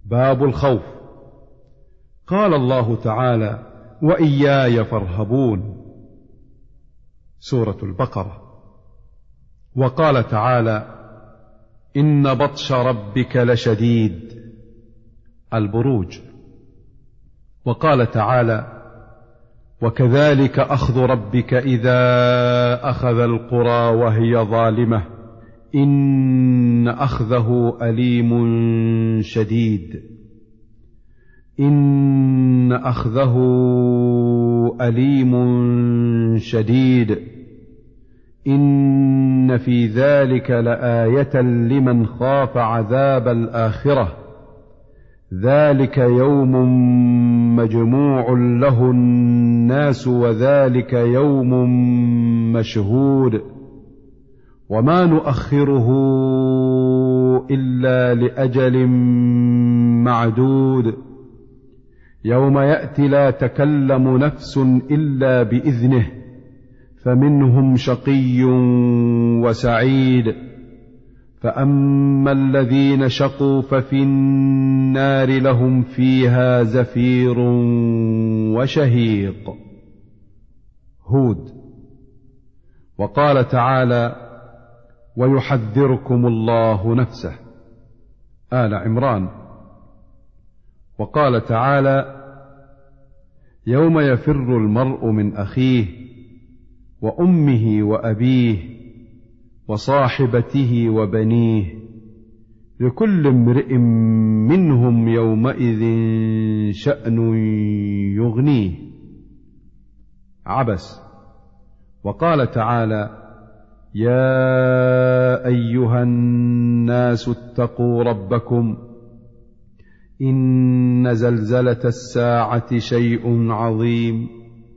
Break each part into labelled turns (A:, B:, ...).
A: باب الخوف. قال الله تعالى: وإياي فارهبون، سورة البقرة. وقال تعالى: إن بطش ربك لشديد، البروج. وقال تعالى: وكذلك أخذ ربك إذا أخذ القرى وهي ظالمة إن أخذه أليم شديد، إن أخذه أليم شديد، إن في ذلك لآية لمن خاف عذاب الآخرة، ذلك يوم مجموع له الناس وذلك يوم مشهود وما نؤخره إلا لأجل معدود، يوم يأتي لا تكلم نفس إلا بإذنه فمنهم شقي وسعيد، فأما الذين شقوا ففي النار لهم فيها زفير وشهيق. هود. وقال تعالى: ويحذركم الله نفسه، آل عمران. وقال تعالى: يوم يفر المرء من أخيه وأمه وأبيه وصاحبته وبنيه لكل امرئ منهم يومئذ شأن يغنيه، عبس. وقال تعالى: يا أيها الناس اتقوا ربكم إن زلزلة الساعة شيء عظيم،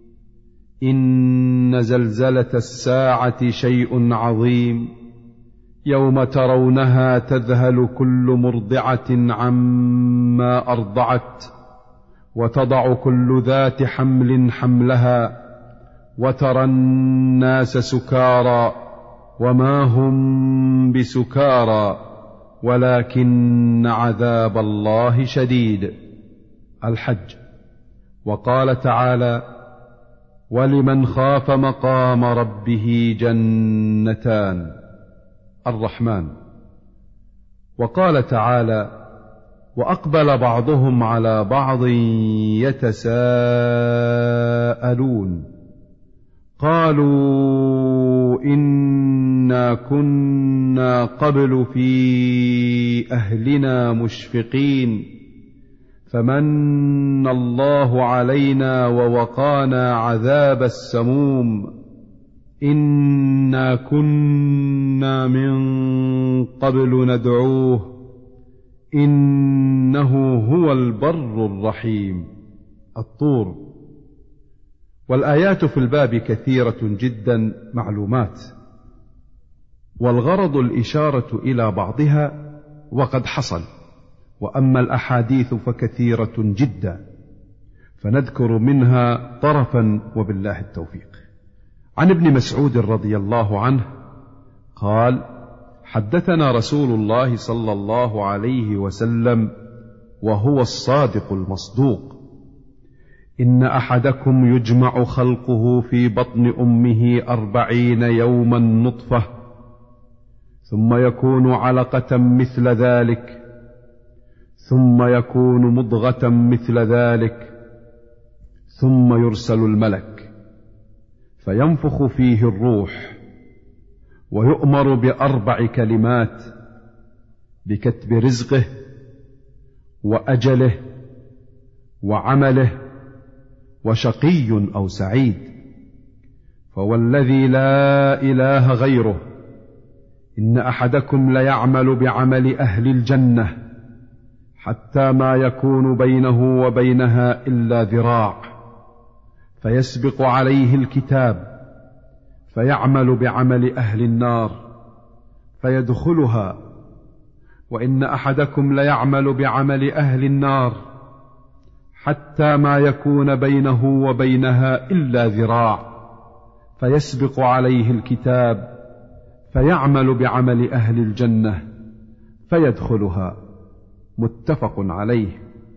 A: إن زلزلة الساعة شيء عظيم، يوم ترونها تذهل كل مرضعة عما أرضعت وتضع كل ذات حمل حملها وترى الناس سكارى وما هم بسكارى ولكن عذاب الله شديد، الحج. وقال تعالى: ولمن خاف مقام ربه جنتان، الرحمن. وقال تعالى: وأقبل بعضهم على بعض يتساءلون قالوا إنا كنا قبل في أهلنا مشفقين فمن الله علينا ووقانا عذاب السموم إنا كنا من قبل ندعوه إنه هو البر الرحيم، الطور. والآيات في الباب كثيرة جدا معلومات، والغرض الإشارة إلى بعضها وقد حصل، وأما الأحاديث فكثيرة جدا، فنذكر منها طرفا وبالله التوفيق. عن ابن مسعود رضي الله عنه قال: حدثنا رسول الله صلى الله عليه وسلم وهو الصادق المصدوق: إن أحدكم يجمع خلقه في بطن أمه 40 يوما نطفة ثم يكون علقة مثل ذلك ثم يكون مضغة مثل ذلك ثم يرسل الملك فينفخ فيه الروح ويؤمر ب4 كلمات: بكتب رزقه وأجله وعمله وشقي أو سعيد. فوالذي لا إله غيره إن أحدكم ليعمل بعمل أهل الجنة حتى ما يكون بينه وبينها إلا ذراع فيسبق عليه الكتاب فيعمل بعمل أهل النار فيدخلها، وإن أحدكم ليعمل بعمل أهل النار حتى ما يكون بينه وبينها إلا ذراع فيسبق عليه الكتاب فيعمل بعمل أهل الجنة فيدخلها. متفق عليه.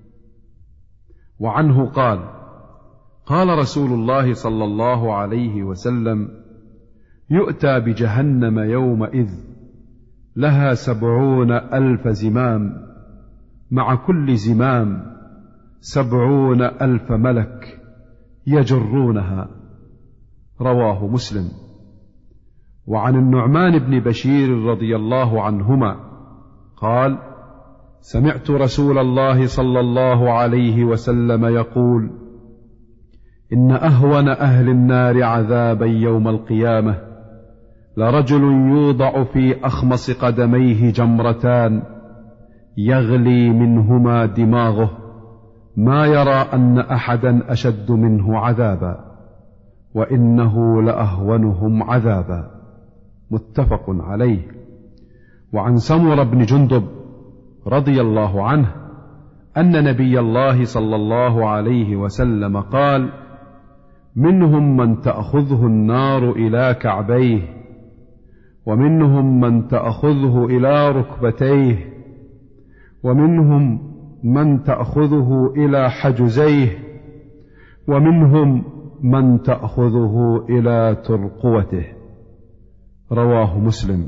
A: وعنه قال: قال رسول الله صلى الله عليه وسلم: يؤتى بجهنم يومئذ لها 70,000 زمام، مع كل زمام 70,000 ملك يجرونها. رواه مسلم. وعن النعمان بن بشير رضي الله عنهما قال: سمعت رسول الله صلى الله عليه وسلم يقول: إن أهون أهل النار عذابا يوم القيامة لرجل يوضع في أخمص قدميه جمرتان يغلي منهما دماغه، ما يرى أن أحدا أشد منه عذابا، وإنه لأهونهم عذابا. متفق عليه. وعن سمر بن جندب رضي الله عنه أن نبي الله صلى الله عليه وسلم قال: منهم من تأخذه النار إلى كعبيه، ومنهم من تأخذه إلى ركبتيه، ومنهم من تأخذه إلى حجزيه، ومنهم من تأخذه إلى ترقوته. رواه مسلم.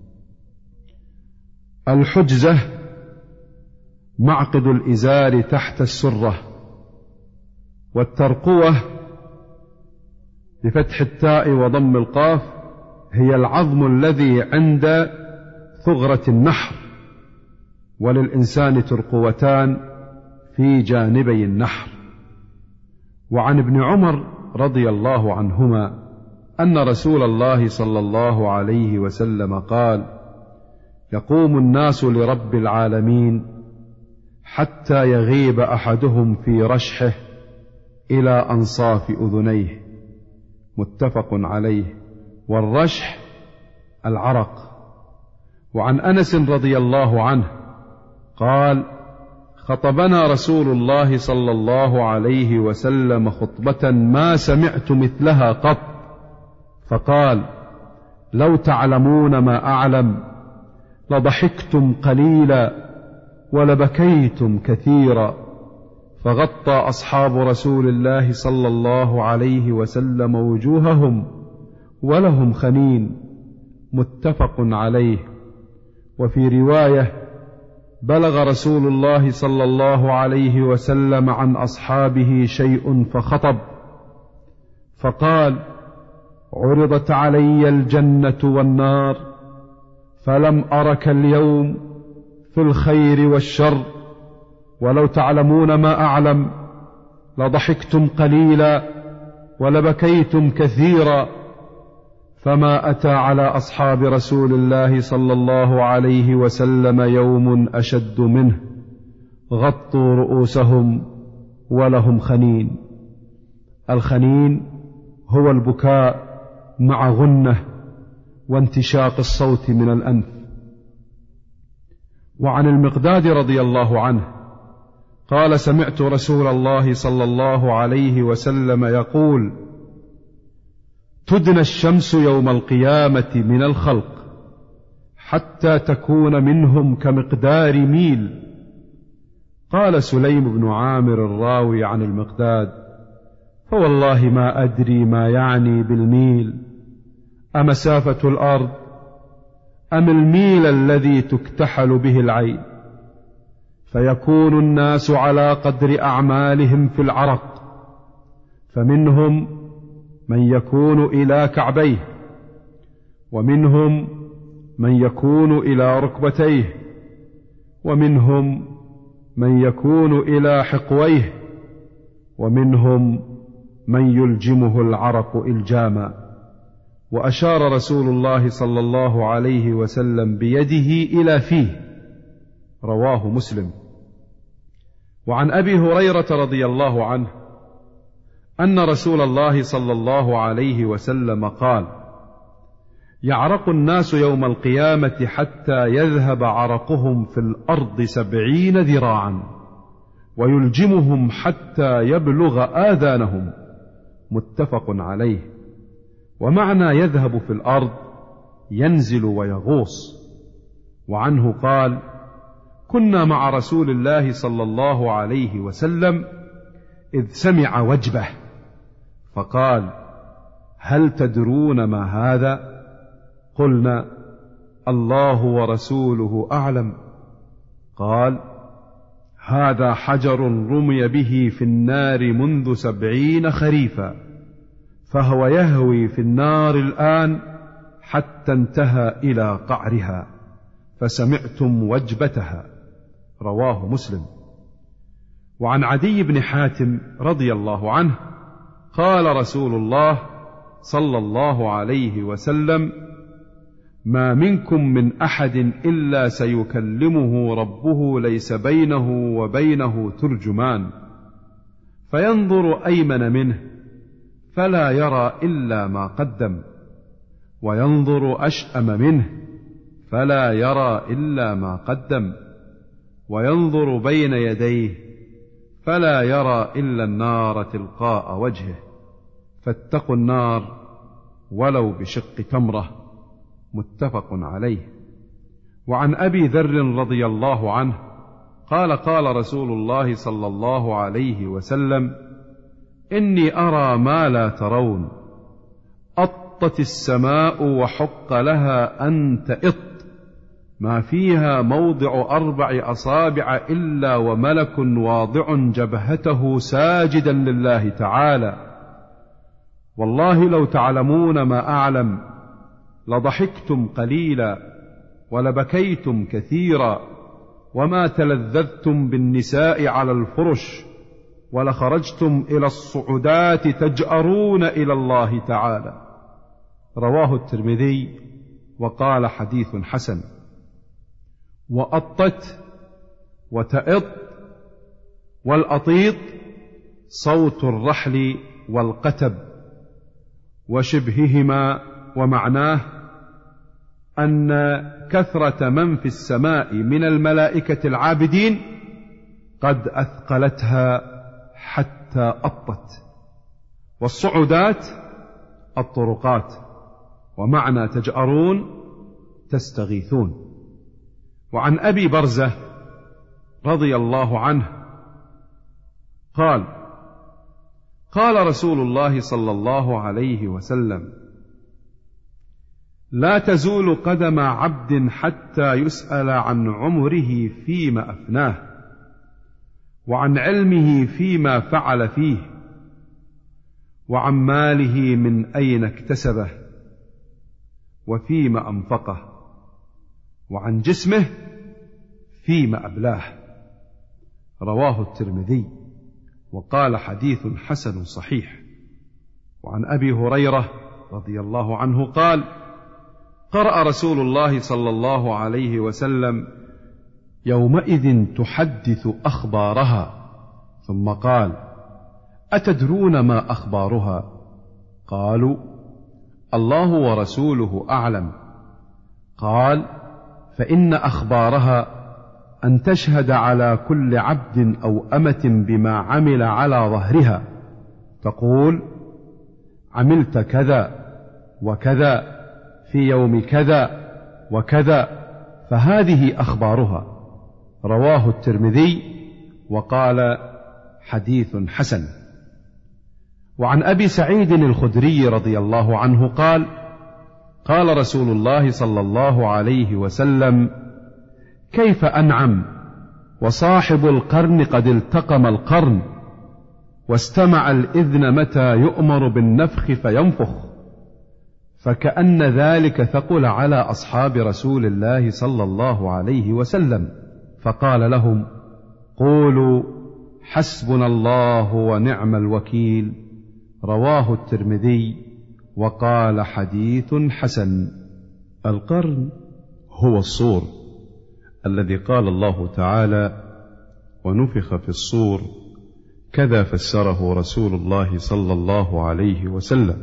A: الحجزة معقد الإزار تحت السرة، والترقوة بفتح التاء وضم القاف هي العظم الذي عند ثغرة النحر، وللإنسان ترقوتان في جانبي النحر. وعن ابن عمر رضي الله عنهما أن رسول الله صلى الله عليه وسلم قال: يقوم الناس لرب العالمين حتى يغيب أحدهم في رشحه إلى أنصاف أذنيه. متفق عليه. والرشح العرق. وعن أنس رضي الله عنه قال: خطبنا رسول الله صلى الله عليه وسلم خطبة ما سمعت مثلها قط، فقال: لو تعلمون ما أعلم لضحكتم قليلا ولبكيتم كثيرا. فغطى أصحاب رسول الله صلى الله عليه وسلم وجوههم ولهم خنين. متفق عليه. وفي رواية: بلغ رسول الله صلى الله عليه وسلم عن أصحابه شيء فخطب فقال: عرضت علي الجنة والنار فلم أرك اليوم في الخير والشر، ولو تعلمون ما أعلم لضحكتم قليلا ولبكيتم كثيرا. فما أتى على أصحاب رسول الله صلى الله عليه وسلم يوم أشد منه، غطوا رؤوسهم ولهم خنين. الخنين هو البكاء مع غنة وانتشاق الصوت من الأنف. وعن المقداد رضي الله عنه قال: سمعت رسول الله صلى الله عليه وسلم يقول: تدنى الشمس يوم القيامة من الخلق حتى تكون منهم كمقدار ميل. قال سليم بن عامر الراوي عن المقداد: فوالله ما أدري ما يعني بالميل، أمسافة الأرض أم الميل الذي تكتحل به العين؟ فيكون الناس على قدر أعمالهم في العرق، فمنهم من يكون إلى كعبيه، ومنهم من يكون إلى ركبتيه، ومنهم من يكون إلى حقويه، ومنهم من يلجمه العرق إلجاما. وأشار رسول الله صلى الله عليه وسلم بيده إلى فيه. رواه مسلم. وعن أبي هريرة رضي الله عنه أن رسول الله صلى الله عليه وسلم قال: يعرق الناس يوم القيامة حتى يذهب عرقهم في الأرض 70 ذراعا، ويلجمهم حتى يبلغ آذانهم. متفق عليه. ومعنى يذهب في الأرض ينزل ويغوص. وعنه قال: كنا مع رسول الله صلى الله عليه وسلم إذ سمع وجبه فقال: هل تدرون ما هذا؟ قلنا: الله ورسوله أعلم. قال: هذا حجر رمي به في النار منذ 70 خريفا، فهو يهوي في النار الآن حتى انتهى إلى قعرها، فسمعتم وجبتها. رواه مسلم. وعن عدي بن حاتم رضي الله عنه قال رسول الله صلى الله عليه وسلم: ما منكم من أحد إلا سيكلمه ربه ليس بينه وبينه ترجمان، فينظر أيمن منه فلا يرى إلا ما قدم، وينظر أشأم منه فلا يرى إلا ما قدم، وينظر بين يديه فلا يرى إلا النار تلقاء وجهه، فاتقوا النار ولو بشق تمرة. متفق عليه. وعن أبي ذر رضي الله عنه قال: قال رسول الله صلى الله عليه وسلم: إني أرى ما لا ترون، أطت السماء وحق لها أن تئط، ما فيها موضع 4 أصابع إلا وملك واضع جبهته ساجدا لله تعالى. والله لو تعلمون ما أعلم لضحكتم قليلا ولبكيتم كثيرا، وما تلذذتم بالنساء على الفرش، ولخرجتم إلى الصعودات تجأرون إلى الله تعالى. رواه الترمذي وقال: حديث حسن. وأطت وتئط والأطيط صوت الرحل والقتب وشبههما، ومعناه أن كثرة من في السماء من الملائكة العابدين قد أثقلتها حتى أطت. والصعودات الطرقات، ومعنى تجأرون تستغيثون. وعن أبي برزة رضي الله عنه قال: قال رسول الله صلى الله عليه وسلم: لا تزول قدم عبد حتى يسأل عن عمره فيما أفناه، وعن علمه فيما فعل فيه، وعن ماله من أين اكتسبه، وفيما أنفقه، وعن جسمه فيما أبلاه. رواه الترمذي وقال: حديث حسن صحيح. وعن أبي هريرة رضي الله عنه قال: قرأ رسول الله صلى الله عليه وسلم: يومئذ تحدث أخبارها، ثم قال: أتدرون ما أخبارها؟ قالوا: الله ورسوله أعلم. قال: فإن أخبارها أن تشهد على كل عبد أو أمة بما عمل على ظهرها، تقول: عملت كذا وكذا في يوم كذا وكذا، فهذه أخبارها. رواه الترمذي وقال: حديث حسن. وعن أبي سعيد الخدري رضي الله عنه قال: قال رسول الله صلى الله عليه وسلم: كيف أنعم وصاحب القرن قد التقم القرن، واستمع الإذن متى يؤمر بالنفخ فينفخ، فكأن ذلك ثقل على أصحاب رسول الله صلى الله عليه وسلم، فقال لهم: قولوا حسبنا الله ونعم الوكيل. رواه الترمذي وقال: حديث حسن. القرن هو الصور الذي قال الله تعالى: ونفخ في الصور، كذا فسره رسول الله صلى الله عليه وسلم.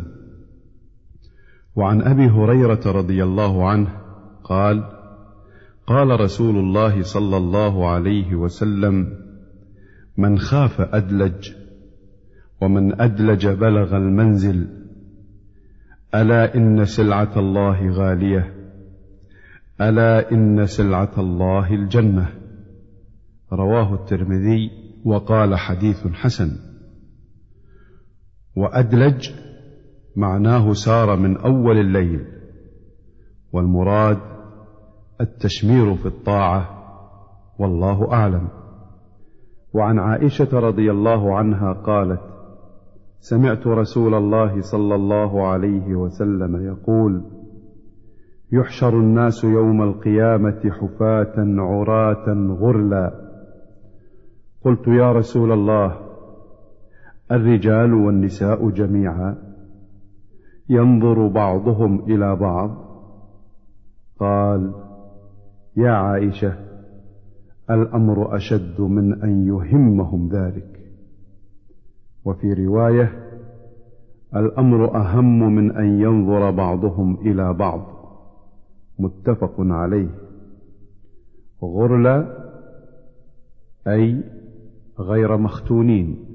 A: وعن أبي هريرة رضي الله عنه قال: قال رسول الله صلى الله عليه وسلم: من خاف أدلج، ومن أدلج بلغ المنزل، ألا إن سلعة الله غالية، ألا إن سلعة الله الجنة. رواه الترمذي وقال حديث حسن. وأدلج معناه سار من أول الليل، والمراد التشمير في الطاعة، والله أعلم. وعن عائشة رضي الله عنها قالت: سمعت رسول الله صلى الله عليه وسلم يقول: يحشر الناس يوم القيامة حفاة عراة غرلا. قلت: يا رسول الله، الرجال والنساء جميعا؟ ينظر بعضهم إلى بعض؟ قال: يا عائشة، الأمر أشد من أن يهمهم ذلك. وفي رواية: الأمر أهم من أن ينظر بعضهم إلى بعض. متفق عليه. غرلا أي غير مختونين.